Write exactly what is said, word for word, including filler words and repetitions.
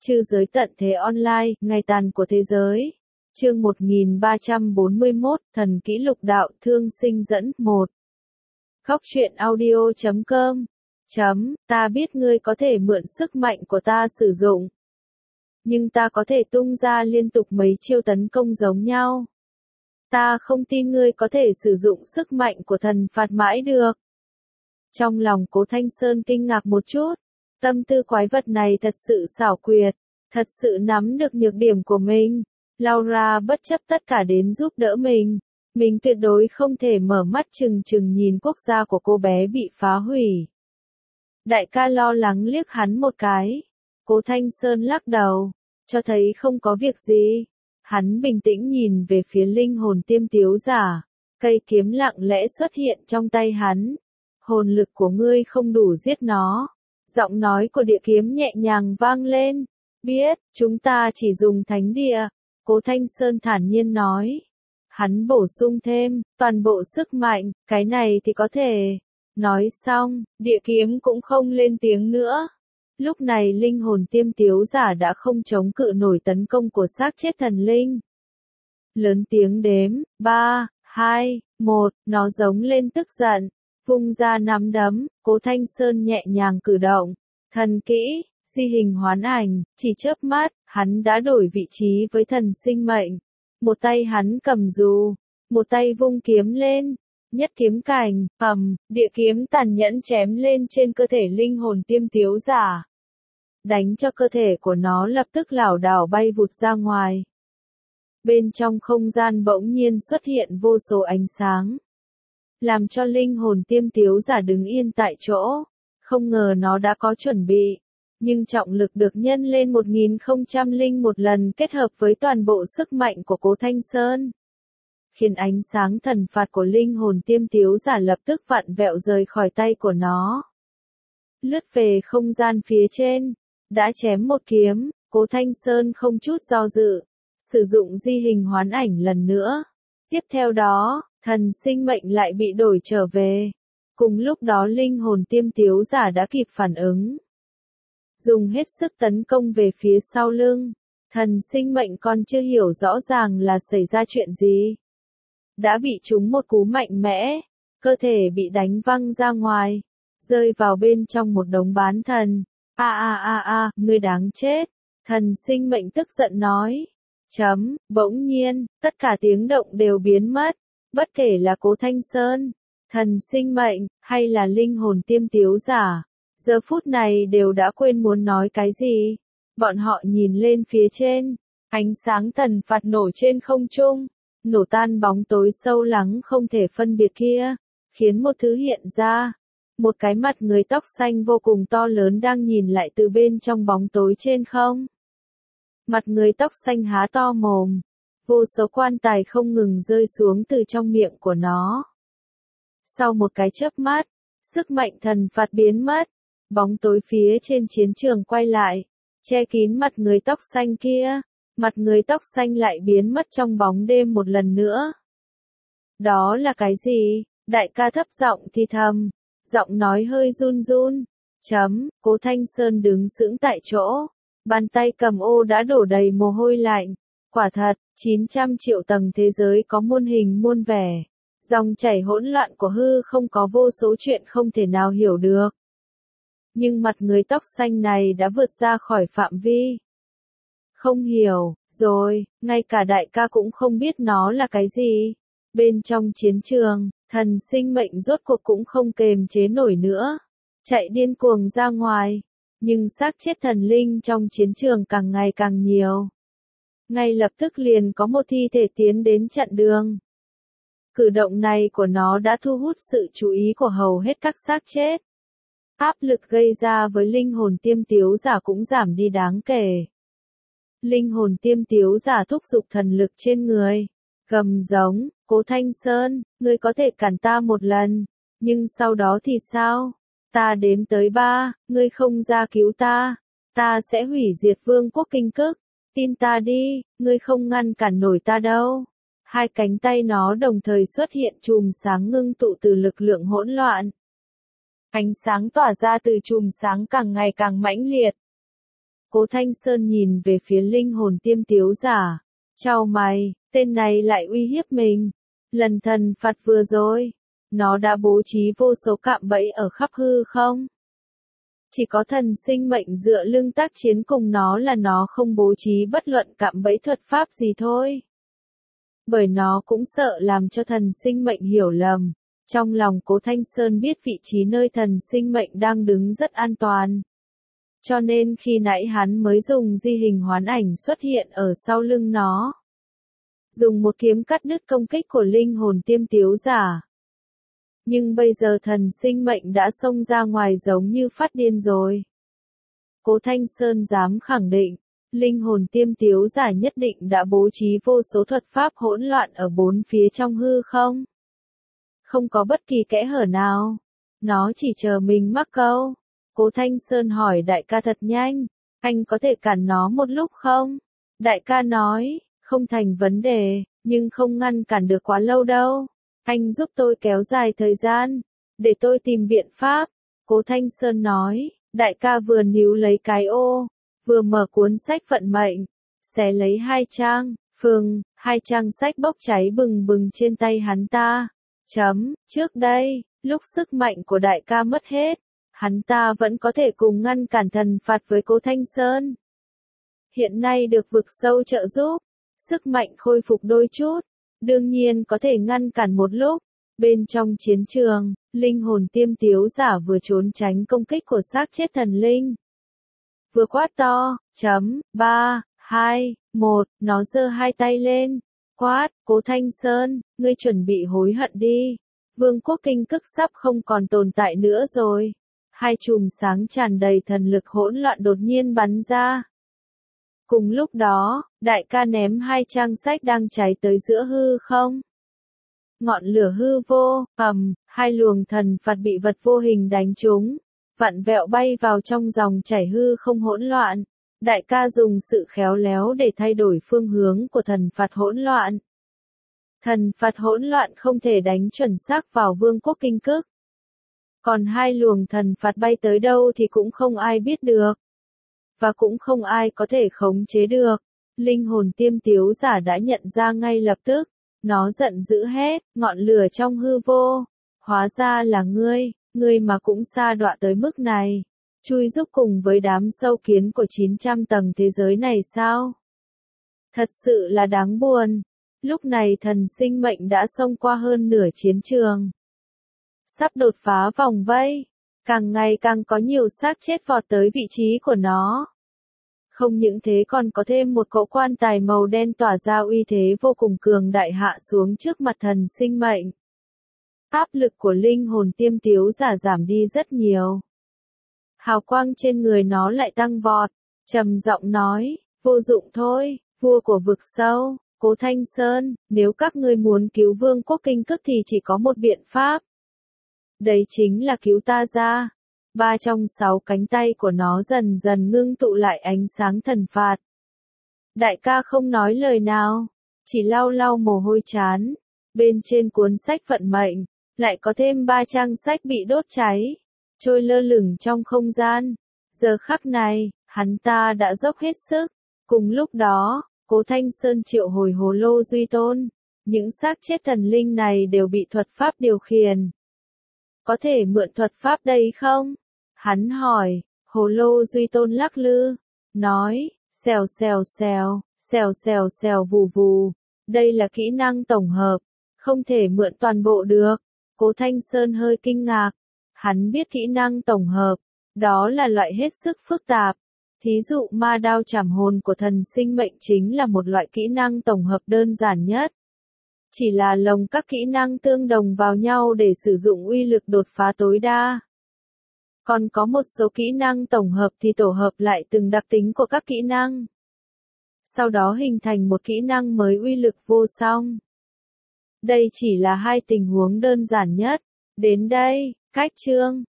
Trư giới tận thế online, ngày tàn của thế giới. Chương một nghìn ba trăm bốn mươi mốt, thần kỹ lục đạo thương sinh dẫn, một. Khóc chuyện audio chấm com. Chấm, ta biết ngươi có thể mượn sức mạnh của ta sử dụng. Nhưng ta có thể tung ra liên tục mấy chiêu tấn công giống nhau. Ta không tin ngươi có thể sử dụng sức mạnh của thần phạt mãi được. Trong lòng Cố Thanh Sơn kinh ngạc một chút. Tâm tư quái vật này thật sự xảo quyệt, thật sự nắm được nhược điểm của mình. Laura bất chấp tất cả đến giúp đỡ mình. Mình tuyệt đối không thể mở mắt chừng chừng nhìn quốc gia của cô bé bị phá hủy. Đại ca lo lắng liếc hắn một cái. Cố Thanh Sơn lắc đầu, cho thấy không có việc gì. Hắn bình tĩnh nhìn về phía linh hồn tiêm tiếu giả. Cây kiếm lặng lẽ xuất hiện trong tay hắn. Hồn lực của ngươi không đủ giết nó. Giọng nói của địa kiếm nhẹ nhàng vang lên. Biết, chúng ta chỉ dùng thánh địa. Cố Thanh Sơn thản nhiên nói. Hắn bổ sung thêm, toàn bộ sức mạnh, cái này thì có thể. Nói xong, địa kiếm cũng không lên tiếng nữa. Lúc này linh hồn tiêm tiếu giả đã không chống cự nổi tấn công của xác chết thần linh. Lớn tiếng đếm, ba, hai, một, nó giống lên tức giận. Vung ra nắm đấm, Cố Thanh Sơn nhẹ nhàng cử động. Thần kỹ, di hình hoán ảnh, chỉ chớp mắt, hắn đã đổi vị trí với thần sinh mệnh. Một tay hắn cầm dù, một tay vung kiếm lên. Nhất kiếm cành, ầm, địa kiếm tàn nhẫn chém lên trên cơ thể linh hồn tiêm tiếu giả. Đánh cho cơ thể của nó lập tức lảo đảo bay vụt ra ngoài. Bên trong không gian bỗng nhiên xuất hiện vô số ánh sáng. Làm cho linh hồn tiêm tiếu giả đứng yên tại chỗ. Không ngờ nó đã có chuẩn bị. Nhưng trọng lực được nhân lên một nghìn không trăm lẻ một lần kết hợp với toàn bộ sức mạnh của Cố Thanh Sơn. Khiến ánh sáng thần phạt của linh hồn tiêm tiếu giả lập tức vặn vẹo rời khỏi tay của nó. Lướt về không gian phía trên. Đã chém một kiếm, Cố Thanh Sơn không chút do dự. Sử dụng di hình hoán ảnh lần nữa. Tiếp theo đó, thần sinh mệnh lại bị đổi trở về. Cùng lúc đó linh hồn tiêm tiếu giả đã kịp phản ứng. Dùng hết sức tấn công về phía sau lưng. Thần sinh mệnh còn chưa hiểu rõ ràng là xảy ra chuyện gì. Đã bị trúng một cú mạnh mẽ. Cơ thể bị đánh văng ra ngoài. Rơi vào bên trong một đống bán thần. A a a a, ngươi đáng chết. Thần sinh mệnh tức giận nói. Chấm, bỗng nhiên, tất cả tiếng động đều biến mất. Bất kể là Cố Thanh Sơn, thần sinh mệnh, hay là linh hồn tiêm tiếu giả. Giờ phút này đều đã quên muốn nói cái gì. Bọn họ nhìn lên phía trên. Ánh sáng thần phạt nổ trên không trung. Nổ tan bóng tối sâu lắng không thể phân biệt kia. Khiến một thứ hiện ra. Một cái mặt người tóc xanh vô cùng to lớn đang nhìn lại từ bên trong bóng tối trên không. Mặt người tóc xanh há to mồm. Vô số quan tài không ngừng rơi xuống từ trong miệng của nó. Sau một cái chớp mắt, sức mạnh thần phạt biến mất. Bóng tối phía trên chiến trường quay lại, che kín mặt người tóc xanh kia. Mặt người tóc xanh lại biến mất trong bóng đêm một lần nữa. Đó là cái gì? Đại ca thấp giọng thì thầm. Giọng nói hơi run run. Chấm, Cố Thanh Sơn đứng sững tại chỗ. Bàn tay cầm ô đã đổ đầy mồ hôi lạnh. Quả thật, chín trăm triệu tầng thế giới có muôn hình muôn vẻ. Dòng chảy hỗn loạn của hư không có vô số chuyện không thể nào hiểu được. Nhưng mặt người tóc xanh này đã vượt ra khỏi phạm vi. Không hiểu, rồi, ngay cả đại ca cũng không biết nó là cái gì. Bên trong chiến trường, thần sinh mệnh rốt cuộc cũng không kềm chế nổi nữa. Chạy điên cuồng ra ngoài. Nhưng xác chết thần linh trong chiến trường càng ngày càng nhiều. Ngay lập tức liền có một thi thể tiến đến chặn đường. Cử động này của nó đã thu hút sự chú ý của hầu hết các xác chết. Áp lực gây ra với linh hồn tiêm tiếu giả cũng giảm đi đáng kể. Linh hồn tiêm tiếu giả thúc giục thần lực trên người. Gầm giống, Cố Thanh Sơn, ngươi có thể cản ta một lần. Nhưng sau đó thì sao? Ta đếm tới ba, ngươi không ra cứu ta. Ta sẽ hủy diệt vương quốc Kinh Cức. Tin ta đi, ngươi không ngăn cản nổi ta đâu. Hai cánh tay nó đồng thời xuất hiện chùm sáng ngưng tụ từ lực lượng hỗn loạn. Ánh sáng tỏa ra từ chùm sáng càng ngày càng mãnh liệt. Cố Thanh Sơn nhìn về phía linh hồn tiêm tiếu giả. Chau mày, tên này lại uy hiếp mình. Lần thần phạt vừa rồi, nó đã bố trí vô số cạm bẫy ở khắp hư không? Chỉ có thần sinh mệnh dựa lưng tác chiến cùng nó là nó không bố trí bất luận cạm bẫy thuật pháp gì thôi. Bởi nó cũng sợ làm cho thần sinh mệnh hiểu lầm. Trong lòng Cố Thanh Sơn biết vị trí nơi thần sinh mệnh đang đứng rất an toàn. Cho nên khi nãy hắn mới dùng di hình hoán ảnh xuất hiện ở sau lưng nó. Dùng một kiếm cắt đứt công kích của linh hồn tiêm tiếu giả. Nhưng bây giờ thần sinh mệnh đã xông ra ngoài giống như phát điên rồi. Cố Thanh Sơn dám khẳng định, linh hồn tiêm tiếu giả nhất định đã bố trí vô số thuật pháp hỗn loạn ở bốn phía trong hư không. Không có bất kỳ kẽ hở nào. Nó chỉ chờ mình mắc câu. Cố Thanh Sơn hỏi đại ca thật nhanh, anh có thể cản nó một lúc không? Đại ca nói, không thành vấn đề, nhưng không ngăn cản được quá lâu đâu. Anh giúp tôi kéo dài thời gian, để tôi tìm biện pháp. Cố Thanh Sơn nói, đại ca vừa níu lấy cái ô, vừa mở cuốn sách vận mệnh, xé lấy hai trang, phừng, hai trang sách bốc cháy bừng bừng trên tay hắn ta. Chấm, trước đây, lúc sức mạnh của đại ca mất hết, hắn ta vẫn có thể cùng ngăn cản thần phạt với Cố Thanh Sơn. Hiện nay được vực sâu trợ giúp, sức mạnh khôi phục đôi chút, đương nhiên có thể ngăn cản một lúc. Bên trong chiến trường, linh hồn tiêm tiếu giả vừa trốn tránh công kích của xác chết thần linh. Vừa quát to, chấm, ba, hai, một, nó giơ hai tay lên. Quát, Cố Thanh Sơn, ngươi chuẩn bị hối hận đi. Vương quốc kinh cức sắp không còn tồn tại nữa rồi. Hai chùm sáng tràn đầy thần lực hỗn loạn đột nhiên bắn ra. Cùng lúc đó, đại ca ném hai trang sách đang cháy tới giữa hư không. Ngọn lửa hư vô, ầm, hai luồng thần phạt bị vật vô hình đánh trúng, vặn vẹo bay vào trong dòng chảy hư không hỗn loạn. Đại ca dùng sự khéo léo để thay đổi phương hướng của thần phạt hỗn loạn. Thần phạt hỗn loạn không thể đánh chuẩn xác vào vương quốc kinh cức. Còn hai luồng thần phạt bay tới đâu thì cũng không ai biết được. Và cũng không ai có thể khống chế được. Linh hồn tiêm tiếu giả đã nhận ra ngay lập tức. Nó giận dữ hét, ngọn lửa trong hư vô. Hóa ra là ngươi, ngươi mà cũng sa đọa tới mức này. Chui giúp cùng với đám sâu kiến của chín trăm tầng thế giới này sao? Thật sự là đáng buồn. Lúc này thần sinh mệnh đã xông qua hơn nửa chiến trường. Sắp đột phá vòng vây. Càng ngày càng có nhiều xác chết vọt tới vị trí của nó. Không những thế còn có thêm một cỗ quan tài màu đen tỏa ra uy thế vô cùng cường đại hạ xuống trước mặt thần sinh mệnh. Áp lực của linh hồn tiêm tiếu giả giảm đi rất nhiều. Hào quang trên người nó lại tăng vọt, trầm giọng nói, vô dụng thôi, vua của vực sâu, Cố Thanh Sơn, nếu các ngươi muốn cứu vương quốc kinh cức thì chỉ có một biện pháp. Đấy chính là cứu ta ra. Ba trong sáu cánh tay của nó dần dần ngưng tụ lại ánh sáng thần phạt. Đại ca không nói lời nào, chỉ lau lau mồ hôi chán. Bên trên cuốn sách vận mệnh, lại có thêm ba trang sách bị đốt cháy, trôi lơ lửng trong không gian. Giờ khắc này, hắn ta đã dốc hết sức. Cùng lúc đó, Cố Thanh Sơn triệu hồi hồ lô duy tôn. Những xác chết thần linh này đều bị thuật pháp điều khiển. Có thể mượn thuật pháp đây không? Hắn hỏi, hồ lô duy tôn lắc lư, nói, xèo xèo xèo, xèo xèo xèo vù vù. Đây là kỹ năng tổng hợp, không thể mượn toàn bộ được. Cố Thanh Sơn hơi kinh ngạc. Hắn biết kỹ năng tổng hợp, đó là loại hết sức phức tạp. Thí dụ ma đao trảm hồn của thần sinh mệnh chính là một loại kỹ năng tổng hợp đơn giản nhất. Chỉ là lồng các kỹ năng tương đồng vào nhau để sử dụng uy lực đột phá tối đa. Còn có một số kỹ năng tổng hợp thì tổ hợp lại từng đặc tính của các kỹ năng. Sau đó hình thành một kỹ năng mới uy lực vô song. Đây chỉ là hai tình huống đơn giản nhất. Đến đây, cách chương.